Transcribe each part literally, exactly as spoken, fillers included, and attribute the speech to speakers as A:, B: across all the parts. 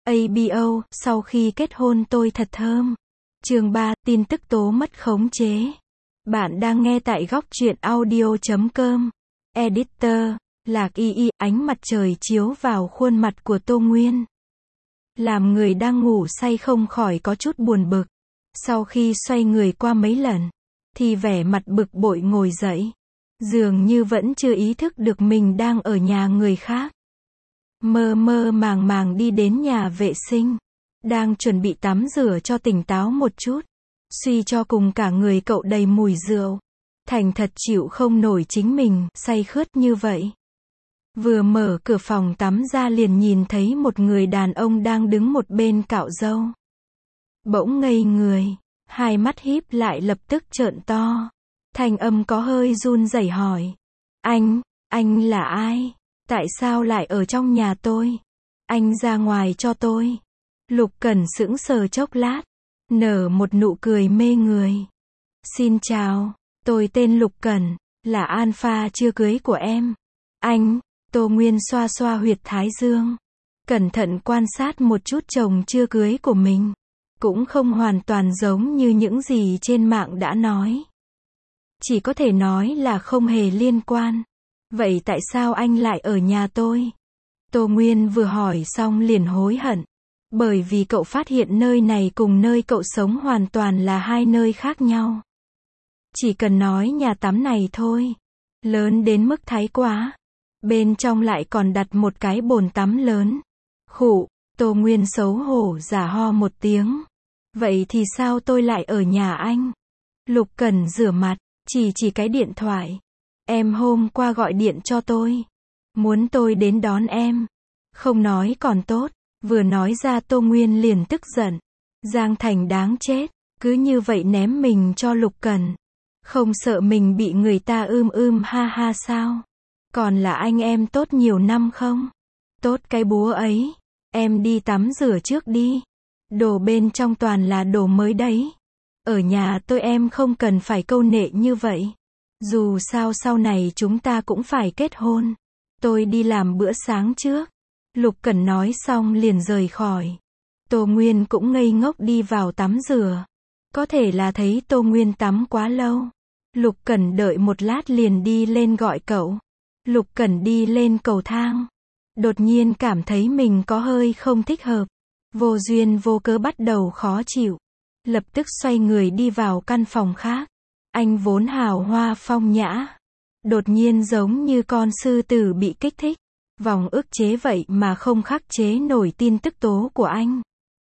A: a bê o, sau khi kết hôn tôi thật thơm. Chương ba, tin tức tố mất khống chế. Bạn đang nghe tại góc truyện audio chấm com. Editor, Lạc Y Y, ánh mặt trời chiếu vào khuôn mặt của Tô Nguyên. Làm người đang ngủ say không khỏi có chút buồn bực. Sau khi xoay người qua mấy lần, thì vẻ mặt bực bội ngồi dậy. Dường như vẫn chưa ý thức được mình đang ở nhà người khác. Mơ mơ màng màng đi đến nhà vệ sinh. Đang chuẩn bị tắm rửa cho tỉnh táo một chút. Suy cho cùng cả người cậu đầy mùi rượu. Thành thật chịu không nổi chính mình, say khướt như vậy. Vừa mở cửa phòng tắm ra liền nhìn thấy một người đàn ông đang đứng một bên cạo râu. Bỗng ngây người, hai mắt híp lại lập tức trợn to. Thanh âm có hơi run rẩy hỏi. Anh, anh là ai? Tại sao lại ở trong nhà tôi? Anh ra ngoài cho tôi. Lục Cẩn sững sờ chốc lát, nở một nụ cười mê người. Xin chào, tôi tên Lục Cẩn, là alpha chưa cưới của em. Anh, Tô Nguyên xoa xoa huyệt thái dương. Cẩn thận quan sát một chút chồng chưa cưới của mình. Cũng không hoàn toàn giống như những gì trên mạng đã nói. Chỉ có thể nói là không hề liên quan. Vậy tại sao anh lại ở nhà tôi? Tô Nguyên vừa hỏi xong liền hối hận. Bởi vì cậu phát hiện nơi này cùng nơi cậu sống hoàn toàn là hai nơi khác nhau. Chỉ cần nói nhà tắm này thôi. Lớn đến mức thái quá. Bên trong lại còn đặt một cái bồn tắm lớn. Khụ, Tô Nguyên xấu hổ giả ho một tiếng. Vậy thì sao tôi lại ở nhà anh? Lục Cẩn rửa mặt, chỉ chỉ cái điện thoại. Em hôm qua gọi điện cho tôi. Muốn tôi đến đón em. Không nói còn tốt. Vừa nói ra Tô Nguyên liền tức giận. Giang Thành đáng chết. Cứ như vậy ném mình cho Lục Cẩn. Không sợ mình bị người ta ưm ưm ha ha sao? Còn là anh em tốt nhiều năm không? Tốt cái búa ấy. Em đi tắm rửa trước đi. Đồ bên trong toàn là đồ mới đấy. Ở nhà tôi em không cần phải câu nệ như vậy. Dù sao sau này chúng ta cũng phải kết hôn. Tôi đi làm bữa sáng trước. Lục Cẩn nói xong liền rời khỏi. Tô Nguyên cũng ngây ngốc đi vào tắm rửa. Có thể là thấy Tô Nguyên tắm quá lâu. Lục Cẩn đợi một lát liền đi lên gọi cậu. Lục Cẩn đi lên cầu thang. Đột nhiên cảm thấy mình có hơi không thích hợp. Vô duyên vô cớ bắt đầu khó chịu. Lập tức xoay người đi vào căn phòng khác. Anh vốn hào hoa phong nhã. Đột nhiên giống như con sư tử bị kích thích. Vòng ức chế vậy mà không khắc chế nổi tin tức tố của anh.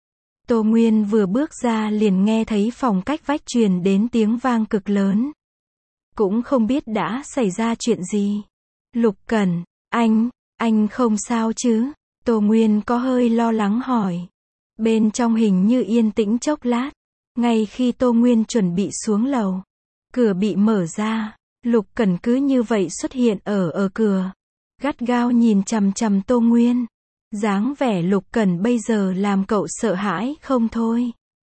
A: Tô Nguyên vừa bước ra liền nghe thấy phòng cách vách truyền đến tiếng vang cực lớn. Cũng không biết đã xảy ra chuyện gì. Lục Cẩn, anh, anh không sao chứ? Tô Nguyên có hơi lo lắng hỏi. Bên trong hình như yên tĩnh chốc lát. Ngay khi Tô Nguyên chuẩn bị xuống lầu, cửa bị mở ra. Lục Cẩn cứ như vậy xuất hiện ở ở cửa. Gắt gao nhìn chằm chằm Tô Nguyên. Dáng vẻ Lục Cẩn bây giờ làm cậu sợ hãi không thôi.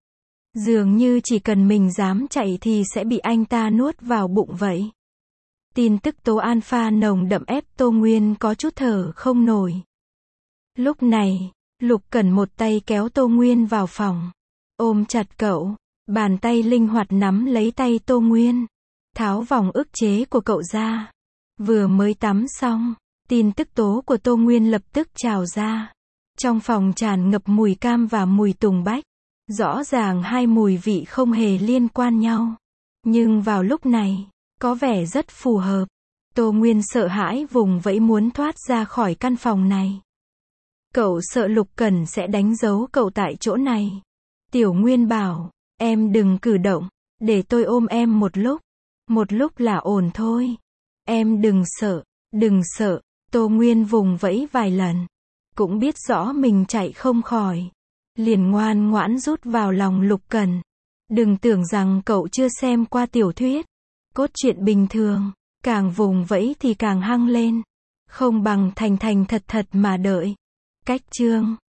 A: Dường như chỉ cần mình dám chạy thì sẽ bị anh ta nuốt vào bụng vậy. Tin tức tố alpha nồng đậm ép Tô Nguyên có chút thở không nổi. Lúc này, Lục Cẩn một tay kéo Tô Nguyên vào phòng. Ôm chặt cậu. Bàn tay linh hoạt nắm lấy tay Tô Nguyên. Tháo vòng ức chế của cậu ra. Vừa mới tắm xong. Tin tức tố của Tô Nguyên lập tức trào ra. Trong phòng tràn ngập mùi cam và mùi tùng bách. Rõ ràng hai mùi vị không hề liên quan nhau. Nhưng vào lúc này, có vẻ rất phù hợp. Tô Nguyên sợ hãi vùng vẫy muốn thoát ra khỏi căn phòng này. Cậu sợ Lục Cẩn sẽ đánh dấu cậu tại chỗ này. Tiểu Nguyên bảo, em đừng cử động, để tôi ôm em một lúc. Một lúc là ổn thôi. Em đừng sợ, đừng sợ. Tô Nguyên vùng vẫy vài lần. Cũng biết rõ mình chạy không khỏi. Liền ngoan ngoãn rút vào lòng Lục Cẩn. Đừng tưởng rằng cậu chưa xem qua tiểu thuyết. Cốt truyện bình thường, càng vùng vẫy thì càng hăng lên. Không bằng thành thành thật thật mà đợi. Cách chương